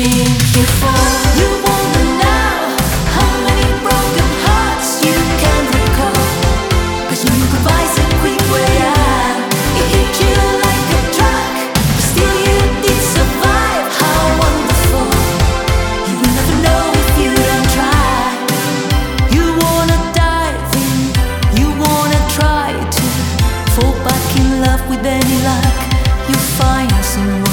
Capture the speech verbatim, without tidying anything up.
think you fall. You wanna know how many broken hearts you can recall, 'cause you improvise a quick way out. It hit you like a truck, but still you did survive. How wonderful. You will never know if you don't try. You wanna dive in, you wanna try to fall back in love with any luck. You find someone